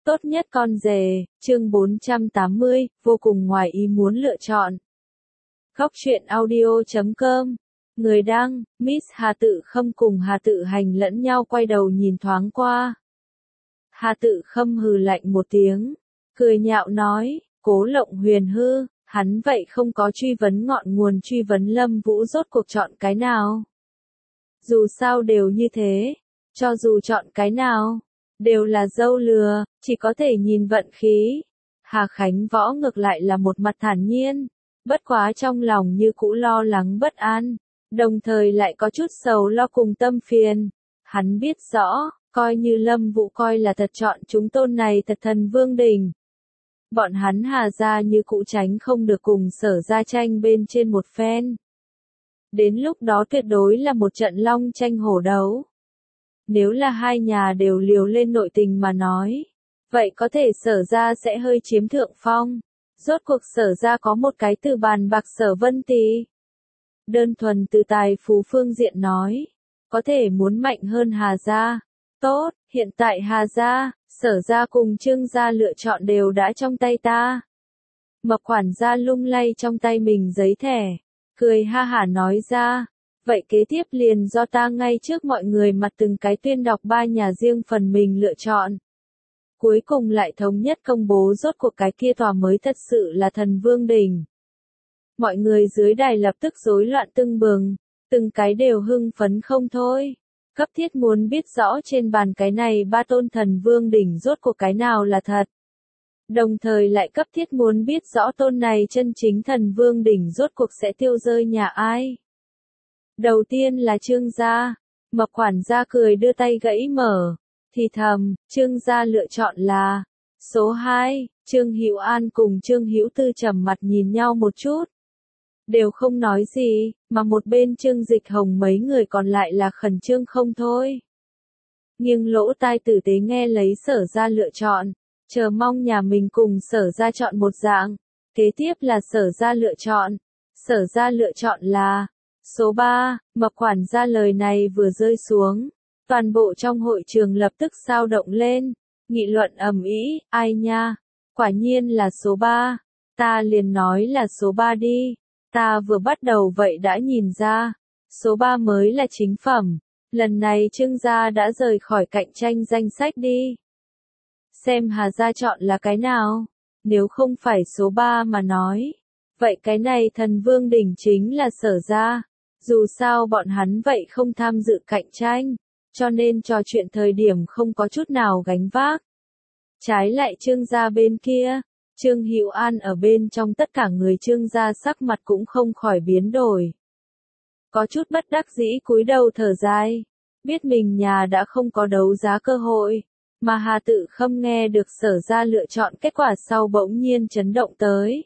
Tốt nhất con rể, chương 480, vô cùng ngoài ý muốn lựa chọn. Góc truyện audio.com. Người đăng, Miss Hà Tự Khâm cùng Hà Tự Hành lẫn nhau quay đầu nhìn thoáng qua. Hà Tự Khâm hừ lạnh một tiếng, cười nhạo nói, Cố Lộng Huyền hư, hắn vậy không có truy vấn ngọn nguồn truy vấn Lâm Vũ rốt cuộc chọn cái nào. Dù sao đều như thế, cho dù chọn cái nào, đều là dâu lừa, chỉ có thể nhìn vận khí. Hà Khánh Võ ngược lại là một mặt thản nhiên, bất quá trong lòng như cũ lo lắng bất an, đồng thời lại có chút sầu lo cùng tâm phiền. Hắn biết rõ, coi như Lâm Vũ coi là thật chọn chúng tôn này thật thần vương đỉnh. Bọn hắn Hà gia như cũ tránh không được cùng Sở gia tranh bên trên một phen. Đến lúc đó tuyệt đối là một trận long tranh hổ đấu. Nếu là hai nhà đều liều lên nội tình mà nói, vậy có thể Sở gia sẽ hơi chiếm thượng phong. Rốt cuộc Sở gia có một cái từ bàn bạc Sở Vân Tì. Đơn thuần từ tài phú phương diện nói, có thể muốn mạnh hơn Hà gia. Tốt, hiện tại Hà gia, Sở gia cùng Trương gia lựa chọn đều đã trong tay ta. Mộc quản gia lung lay trong tay mình giấy thẻ, cười ha hả nói ra. Vậy kế tiếp liền do ta ngay trước mọi người mặt từng cái tuyên đọc ba nhà riêng phần mình lựa chọn. Cuối cùng lại thống nhất công bố rốt cuộc cái kia tòa mới thật sự là thần vương đỉnh. Mọi người dưới đài lập tức rối loạn tưng bừng, từng cái đều hưng phấn không thôi. Cấp thiết muốn biết rõ trên bàn cái này ba tôn thần vương đỉnh rốt cuộc cái nào là thật. Đồng thời lại cấp thiết muốn biết rõ tôn này chân chính thần vương đỉnh rốt cuộc sẽ tiêu rơi nhà ai. Đầu tiên là Trương gia, Mộc quản gia cười đưa tay gãy mở, thì thầm, Trương gia lựa chọn là số 2, Trương Hữu An cùng Trương Hữu Tư trầm mặt nhìn nhau một chút. Đều không nói gì, mà một bên Trương Dịch Hồng mấy người còn lại là khẩn trương không thôi. Nghiêng lỗ tai tử tế nghe lấy Sở gia lựa chọn, chờ mong nhà mình cùng Sở gia chọn một dạng. Kế tiếp là Sở gia lựa chọn. Sở gia lựa chọn là số 3, Mộc quản gia lời này vừa rơi xuống, toàn bộ trong hội trường lập tức sao động lên, nghị luận ầm ĩ, ai nha, quả nhiên là số 3, ta liền nói là số 3 đi, ta vừa bắt đầu vậy đã nhìn ra, số 3 mới là chính phẩm, lần này Trương gia đã rời khỏi cạnh tranh danh sách đi. Xem Hà gia chọn là cái nào, nếu không phải số 3 mà nói, vậy cái này thần vương đỉnh chính là Sở gia. Dù sao bọn hắn vậy không tham dự cạnh tranh, cho nên trò chuyện thời điểm không có chút nào gánh vác. Trái lại Trương gia bên kia, Trương Hữu An ở bên trong tất cả người Trương gia sắc mặt cũng không khỏi biến đổi. Có chút bất đắc dĩ cúi đầu thở dài, biết mình nhà đã không có đấu giá cơ hội, mà Hà Tự Khâm nghe được Sở gia lựa chọn kết quả sau bỗng nhiên chấn động tới.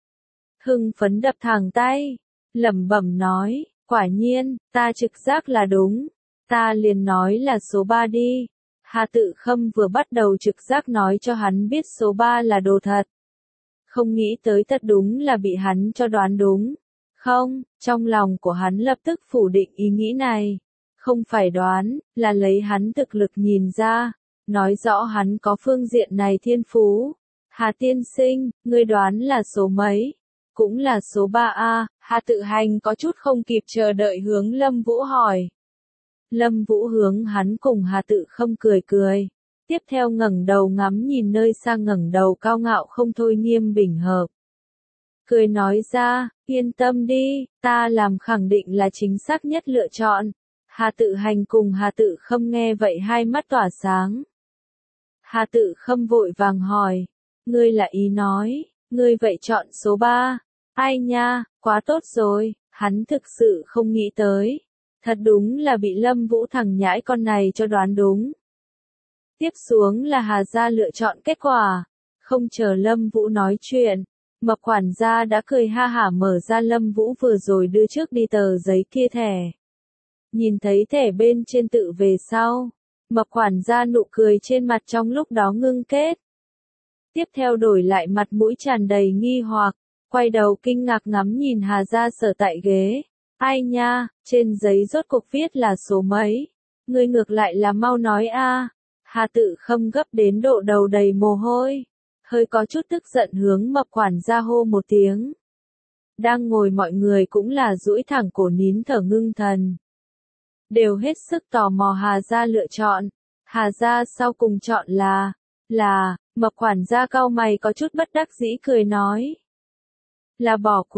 Hưng phấn đập thẳng tay, lẩm bẩm nói. Quả nhiên, ta trực giác là đúng, ta liền nói là số 3 đi. Hà Tự Khâm vừa bắt đầu trực giác nói cho hắn biết số 3 là đồ thật. Không nghĩ tới thật đúng là bị hắn cho đoán đúng. Không, trong lòng của hắn lập tức phủ định ý nghĩ này. Không phải đoán, là lấy hắn thực lực nhìn ra, nói rõ hắn có phương diện này thiên phú. Hà tiên sinh, ngươi đoán là số mấy? Cũng là số 3A, Hà Tự Hành có chút không kịp chờ đợi hướng Lâm Vũ hỏi. Lâm Vũ hướng hắn cùng Hà Tự Khâm cười cười, tiếp theo ngẩng đầu ngắm nhìn nơi xa ngẩng đầu cao ngạo không thôi Nghiêm Bình Hợp. Cười nói ra, yên tâm đi, ta làm khẳng định là chính xác nhất lựa chọn. Hà Tự Hành cùng Hà Tự Khâm nghe vậy hai mắt tỏa sáng. Hà Tự Khâm vội vàng hỏi, ngươi là ý nói, ngươi vậy chọn số 3. Ai nha, quá tốt rồi, hắn thực sự không nghĩ tới. Thật đúng là bị Lâm Vũ thằng nhãi con này cho đoán đúng. Tiếp xuống là Hà gia lựa chọn kết quả. Không chờ Lâm Vũ nói chuyện, Mộc quản gia đã cười ha hả mở ra Lâm Vũ vừa rồi đưa trước đi tờ giấy kia thẻ. Nhìn thấy thẻ bên trên tự về sau, Mộc quản gia nụ cười trên mặt trong lúc đó ngưng kết. Tiếp theo đổi lại mặt mũi tràn đầy nghi hoặc. Quay đầu kinh ngạc ngắm nhìn Hà gia Sở tại ghế. Ai nha, trên giấy rốt cuộc viết là số mấy? Ngươi ngược lại là mau nói a. Hà Tự Khâm gấp đến độ đầu đầy mồ hôi, hơi có chút tức giận hướng Mập quản gia hô một tiếng. Đang ngồi mọi người cũng là duỗi thẳng cổ nín thở ngưng thần. Đều hết sức tò mò Hà gia lựa chọn. Hà gia sau cùng chọn là, Mập quản gia cau mày có chút bất đắc dĩ cười nói. Là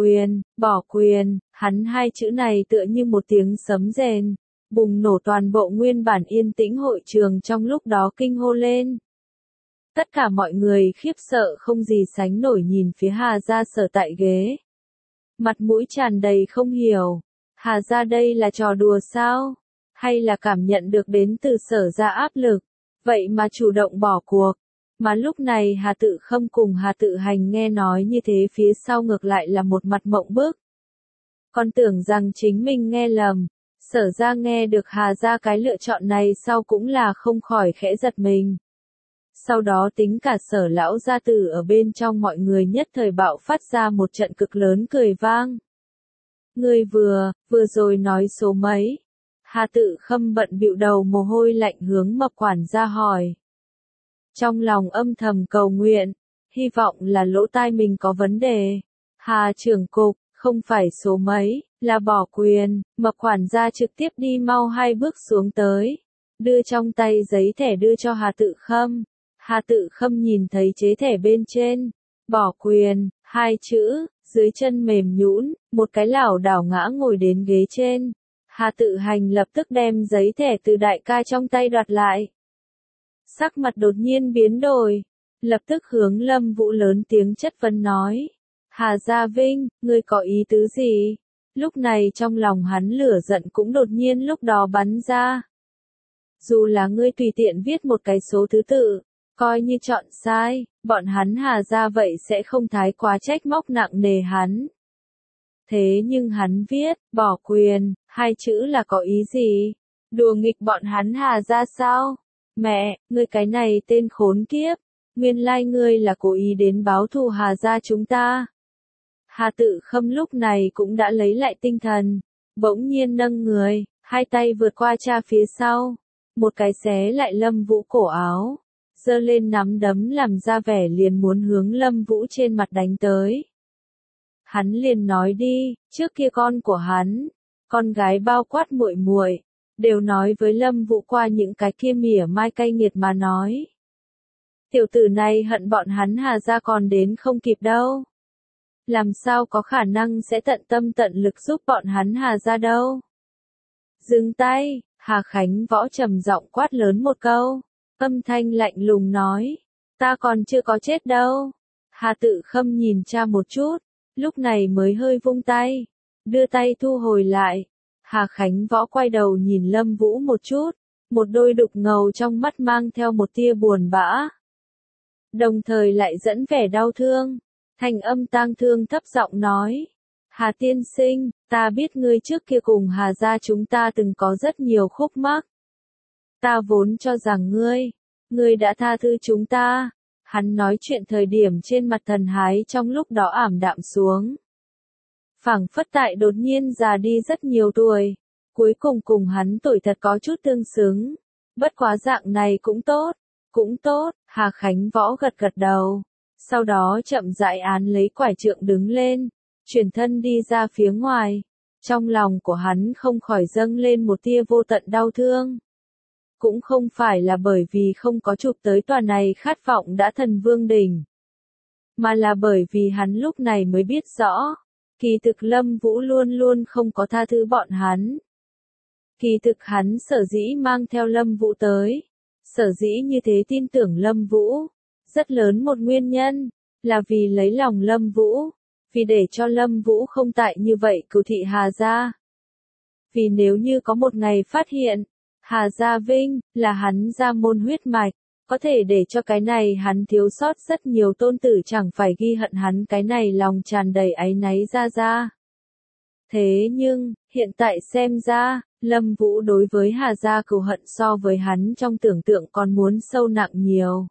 bỏ quyền, hắn hai chữ này tựa như một tiếng sấm rền, bùng nổ toàn bộ nguyên bản yên tĩnh hội trường trong lúc đó kinh hô lên. Tất cả mọi người khiếp sợ không gì sánh nổi nhìn phía Hà gia sở tại ghế. Mặt mũi tràn đầy không hiểu, Hà gia đây là trò đùa sao? Hay là cảm nhận được đến từ sở gia áp lực, vậy mà chủ động bỏ cuộc. Mà lúc này Hà Tự Khâm cùng Hà Tự Hành nghe nói như thế phía sau ngược lại là một mặt mộng bức. Còn tưởng rằng chính mình nghe lầm, sở ra nghe được Hà gia cái lựa chọn này sau cũng là không khỏi khẽ giật mình. Sau đó tính cả sở lão gia tử ở bên trong mọi người nhất thời bạo phát ra một trận cực lớn cười vang. Người vừa rồi nói số mấy? Hà Tự Khâm bận bịu đầu mồ hôi lạnh hướng Mập quản gia hỏi. Trong lòng âm thầm cầu nguyện, hy vọng là lỗ tai mình có vấn đề. Hà trưởng cục, không phải số mấy, là bỏ quyền. Mập quản gia trực tiếp đi mau 2 bước xuống tới, đưa trong tay giấy thẻ đưa cho Hà Tự Khâm. Hà Tự Khâm nhìn thấy chế thẻ bên trên, bỏ quyền, 2 chữ, dưới chân mềm nhũn, một cái lảo đảo ngã ngồi đến ghế trên. Hà Tự Hành lập tức đem giấy thẻ từ đại ca trong tay đoạt lại. Sắc mặt đột nhiên biến đổi, lập tức hướng Lâm Vũ lớn tiếng chất vấn nói. Hà Gia Vinh, ngươi có ý tứ gì? Lúc này trong lòng hắn lửa giận cũng đột nhiên lúc đó bắn ra. Dù là ngươi tùy tiện viết một cái số thứ tự, coi như chọn sai, bọn hắn Hà Gia vậy sẽ không thái quá trách móc nặng nề hắn. Thế nhưng hắn viết, bỏ quyền, 2 chữ là có ý gì? Đùa nghịch bọn hắn Hà Gia sao? Mẹ, ngươi cái này tên khốn kiếp, nguyên lai ngươi là cố ý đến báo thù Hà Gia chúng ta. Hà Tự Khâm lúc này cũng đã lấy lại tinh thần, bỗng nhiên nâng người, 2 tay vượt qua cha phía sau, một cái xé lại Lâm Vũ cổ áo, giơ lên nắm đấm làm ra vẻ liền muốn hướng Lâm Vũ trên mặt đánh tới. Hắn liền nói đi, trước kia con của hắn, con gái bao quát muội muội, đều nói với Lâm Vũ qua những cái kia mỉa mai cay nghiệt mà nói. Tiểu tử này hận bọn hắn Hà Gia còn đến không kịp đâu. Làm sao có khả năng sẽ tận tâm tận lực giúp bọn hắn Hà Gia đâu. Dừng tay, Hà Khánh Võ trầm giọng quát lớn một câu, âm thanh lạnh lùng nói, ta còn chưa có chết đâu. Hà Tự Khâm nhìn cha một chút, lúc này mới hơi vung tay, đưa tay thu hồi lại. Hà Khánh Võ quay đầu nhìn Lâm Vũ một chút, một đôi đục ngầu trong mắt mang theo một tia buồn bã. Đồng thời lại dẫn vẻ đau thương, thanh âm tang thương thấp giọng nói. Hà tiên sinh, ta biết ngươi trước kia cùng Hà Gia chúng ta từng có rất nhiều khúc mắc. Ta vốn cho rằng ngươi đã tha thứ chúng ta. Hắn nói chuyện thời điểm trên mặt thần hái trong lúc đó ảm đạm xuống. Phảng phất tại đột nhiên già đi rất nhiều tuổi, cuối cùng cùng hắn tuổi thật có chút tương xứng. Bất quá dạng này cũng tốt, Hà Khánh Võ gật gật đầu. Sau đó chậm rãi án lấy quải trượng đứng lên, chuyển thân đi ra phía ngoài. Trong lòng của hắn không khỏi dâng lên một tia vô tận đau thương. Cũng không phải là bởi vì không có chụp tới tòa này khát vọng đã thần vương đỉnh, mà là bởi vì hắn lúc này mới biết rõ, kỳ thực Lâm Vũ luôn luôn không có tha thứ bọn hắn. Kỳ thực hắn sở dĩ mang theo Lâm Vũ tới, sở dĩ như thế tin tưởng Lâm Vũ, rất lớn một nguyên nhân, là vì lấy lòng Lâm Vũ, vì để cho Lâm Vũ không tại như vậy cừu thị Hà Gia. Vì nếu như có một ngày phát hiện, Hà Gia Vinh, là hắn gia môn huyết mạch, có thể để cho cái này hắn thiếu sót rất nhiều tôn tử chẳng phải ghi hận hắn cái này lòng tràn đầy áy náy ra. Thế nhưng, hiện tại xem ra, Lâm Vũ đối với Hà Gia cừu hận so với hắn trong tưởng tượng còn muốn sâu nặng nhiều.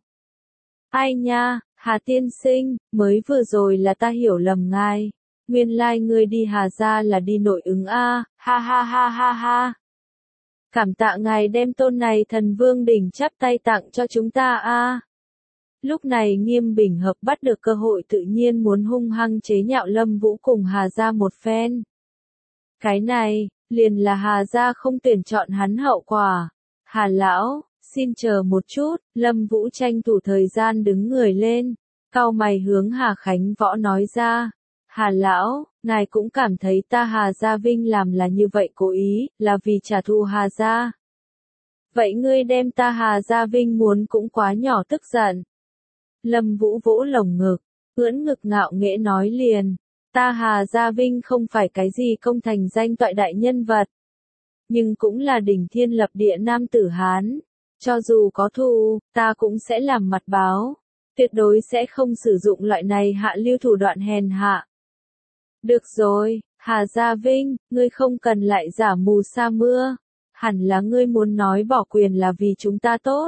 Ai nha, Hà tiên sinh, mới vừa rồi là ta hiểu lầm ngài. Nguyên lai ngươi đi Hà Gia là đi nội ứng a, ha ha ha ha ha. Cảm tạ ngài đem tôn này thần vương đỉnh chắp tay tặng cho chúng ta a. Lúc này Nghiêm Bình Hợp bắt được cơ hội tự nhiên muốn hung hăng chế nhạo Lâm Vũ cùng Hà Gia một phen. Cái này, liền là Hà Gia không tuyển chọn hắn hậu quả. Hà lão, xin chờ một chút, Lâm Vũ tranh thủ thời gian đứng người lên, cau mày hướng Hà Khánh Võ nói ra. Hà lão, ngài cũng cảm thấy ta Hà Gia Vinh làm là như vậy cố ý, là vì trả thù Hà Gia. Vậy ngươi đem ta Hà Gia Vinh muốn cũng quá nhỏ tức giận. Lâm Vũ vỗ lồng ngực, ưỡn ngực ngạo nghễ nói liền, ta Hà Gia Vinh không phải cái gì công thành danh toại đại nhân vật, nhưng cũng là đỉnh thiên lập địa nam tử Hán, cho dù có thù, ta cũng sẽ làm mặt báo, tuyệt đối sẽ không sử dụng loại này hạ lưu thủ đoạn hèn hạ. Được rồi, Hà Gia Vinh, ngươi không cần lại giả mù sa mưa, hẳn là ngươi muốn nói bỏ quyền là vì chúng ta tốt.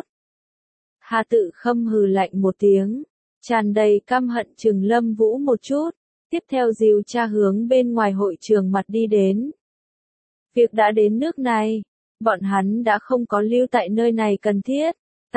Hà Tự Khâm hừ lạnh một tiếng, tràn đầy căm hận trừng Lâm Vũ một chút, tiếp theo dìu cha hướng bên ngoài hội trường mặt đi đến. Việc đã đến nước này, bọn hắn đã không có lưu tại nơi này cần thiết.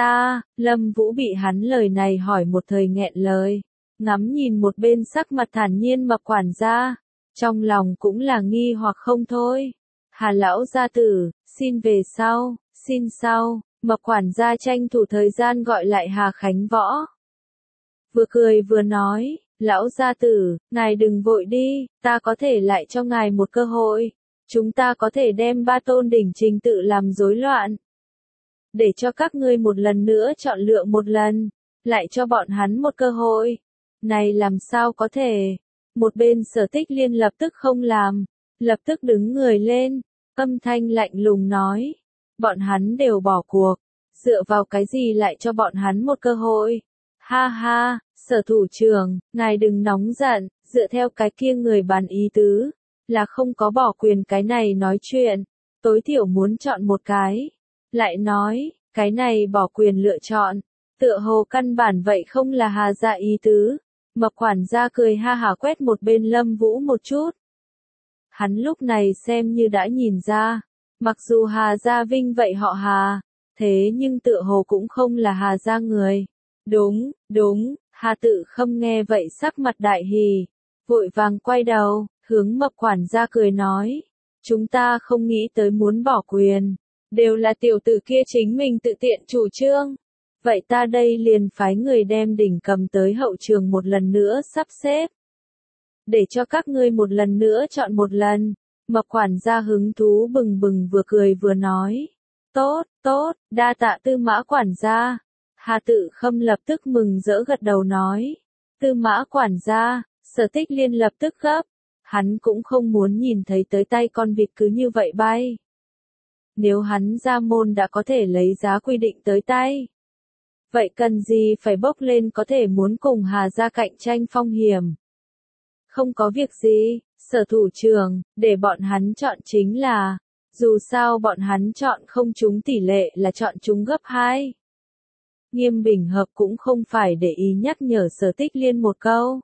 Lâm Vũ bị hắn lời này hỏi một thời nghẹn lời, ngắm nhìn một bên sắc mặt thản nhiên Mập quản gia, trong lòng cũng là nghi hoặc không thôi. Hà lão gia tử, xin về sau, xin sau. Mập quản gia tranh thủ thời gian gọi lại Hà Khánh Võ. Vừa cười vừa nói, lão gia tử, ngài đừng vội đi, ta có thể lại cho ngài một cơ hội. Chúng ta có thể đem ba tôn đỉnh trình tự làm rối loạn. Để cho các ngươi một lần nữa chọn lựa một lần, lại cho bọn hắn một cơ hội. Này làm sao có thể? Một bên Sở Tích Liên lập tức không làm, lập tức đứng người lên, âm thanh lạnh lùng nói. Bọn hắn đều bỏ cuộc, dựa vào cái gì lại cho bọn hắn một cơ hội? Ha ha, Sở thủ trưởng, ngài đừng nóng giận, dựa theo cái kia người bàn ý tứ, là không có bỏ quyền cái này nói chuyện, tối thiểu muốn chọn một cái. Lại nói, cái này bỏ quyền lựa chọn, tựa hồ căn bản vậy không là Hà Gia ý tứ. Mập quản gia cười ha hả quét một bên Lâm Vũ một chút. Hắn lúc này xem như đã nhìn ra, mặc dù Hà Gia Vinh vậy họ Hà, thế nhưng tựa hồ cũng không là Hà Gia người. Đúng, Hà Tự Khâm nghe vậy sắc mặt đại hỉ, vội vàng quay đầu, hướng Mập quản gia cười nói, chúng ta không nghĩ tới muốn bỏ quyền, đều là tiểu tử kia chính mình tự tiện chủ trương. Vậy ta đây liền phái người đem đỉnh cầm tới hậu trường một lần nữa sắp xếp. Để cho các ngươi một lần nữa chọn một lần. Mập quản gia hứng thú bừng bừng vừa cười vừa nói. Tốt, đa tạ Tư Mã quản gia. Hà Tự Khâm lập tức mừng rỡ gật đầu nói. Tư Mã quản gia, Sở Tích Liên lập tức gấp. Hắn cũng không muốn nhìn thấy tới tay con vịt cứ như vậy bay. Nếu hắn ra môn đã có thể lấy giá quy định tới tay. Vậy cần gì phải bốc lên có thể muốn cùng Hà Gia cạnh tranh phong hiểm. Không có việc gì, Sở thủ trưởng, để bọn hắn chọn chính là, dù sao bọn hắn chọn không trúng tỷ lệ là chọn trúng gấp 2. Nghiêm Bình Hợp cũng không phải để ý nhắc nhở Sở Tích Liên một câu.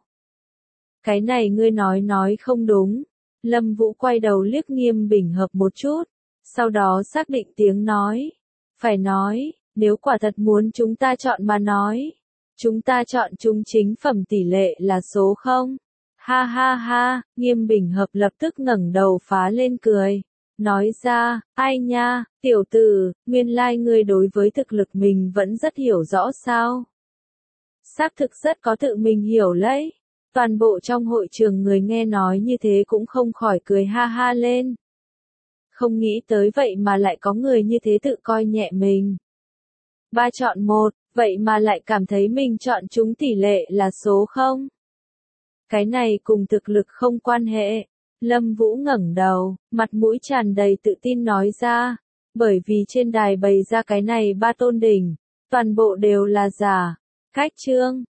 Cái này ngươi nói không đúng. Lâm Vũ quay đầu liếc Nghiêm Bình Hợp một chút, sau đó xác định tiếng nói. Phải nói, nếu quả thật muốn chúng ta chọn mà nói, chúng ta chọn chúng chính phẩm tỷ lệ là số 0. Ha ha ha, Nghiêm Bình Hợp lập tức ngẩng đầu phá lên cười, nói ra, ai nha, tiểu tử, nguyên lai ngươi đối với thực lực mình vẫn rất hiểu rõ sao. Xác thực rất có tự mình hiểu lấy. Toàn bộ trong hội trường người nghe nói như thế cũng không khỏi cười ha ha lên. Không nghĩ tới vậy mà lại có người như thế tự coi nhẹ mình. 3 chọn 1, vậy mà lại cảm thấy mình chọn chúng tỷ lệ là số 0. Cái này cùng thực lực không quan hệ. Lâm Vũ ngẩng đầu, mặt mũi tràn đầy tự tin nói ra, bởi vì trên đài bày ra cái này 3 tôn đỉnh, toàn bộ đều là giả. Khách trương,